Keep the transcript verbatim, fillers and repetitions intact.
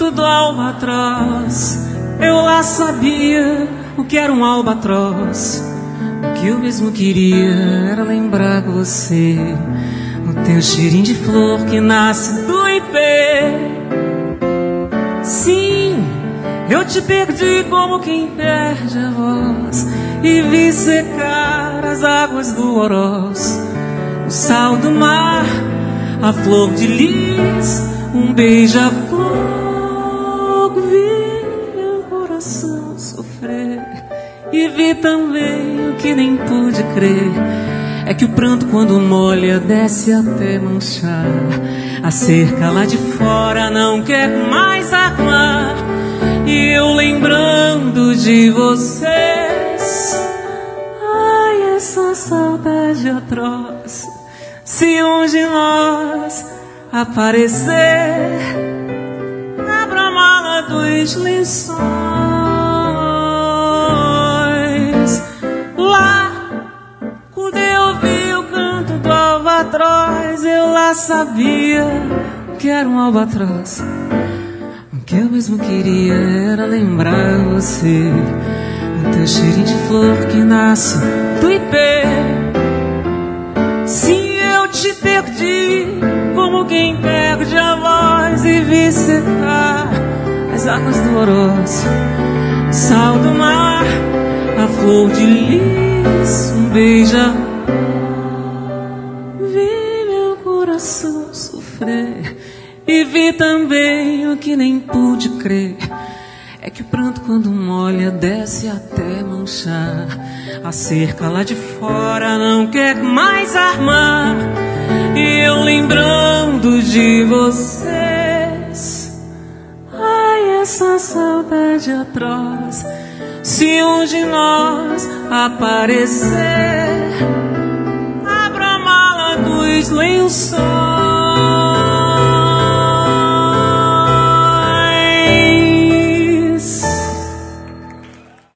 canto do albatroz, eu lá sabia o que era um albatroz. O que eu mesmo queria era lembrar você, o teu cheirinho de flor que nasce do ipê. Sim, eu te perdi como quem perde a voz, e vi secar as águas do Oroz, o sal do mar, a flor de lis, um beija-flor. Vi meu coração sofrer, e vi também o que nem pude crer, é que o pranto quando molha desce até manchar. A cerca lá de fora não quer mais armar. E eu lembrando de vocês, ai, essa saudade atroz. Se um de nós aparecer, abra a mala dos lençóis. Lá, quando eu vi o canto do albatroz, eu lá sabia que era um albatroz. O que eu mesmo queria era lembrar você, o teu cheirinho de flor que nasce do ipê. Sim, eu te perdi como quem perde a voz, e vi secar as águas do Oroz, o sal do mar, a flor de lis, um beija. Vi meu coração sofrer, e vi também o que nem pude crer, é que o pranto quando molha desce até manchar. A cerca lá de fora não quer mais armar. E eu lembrando de vocês, ai, essa saudade atroz. Se um de nós aparecer, abra a mala dos lençóis.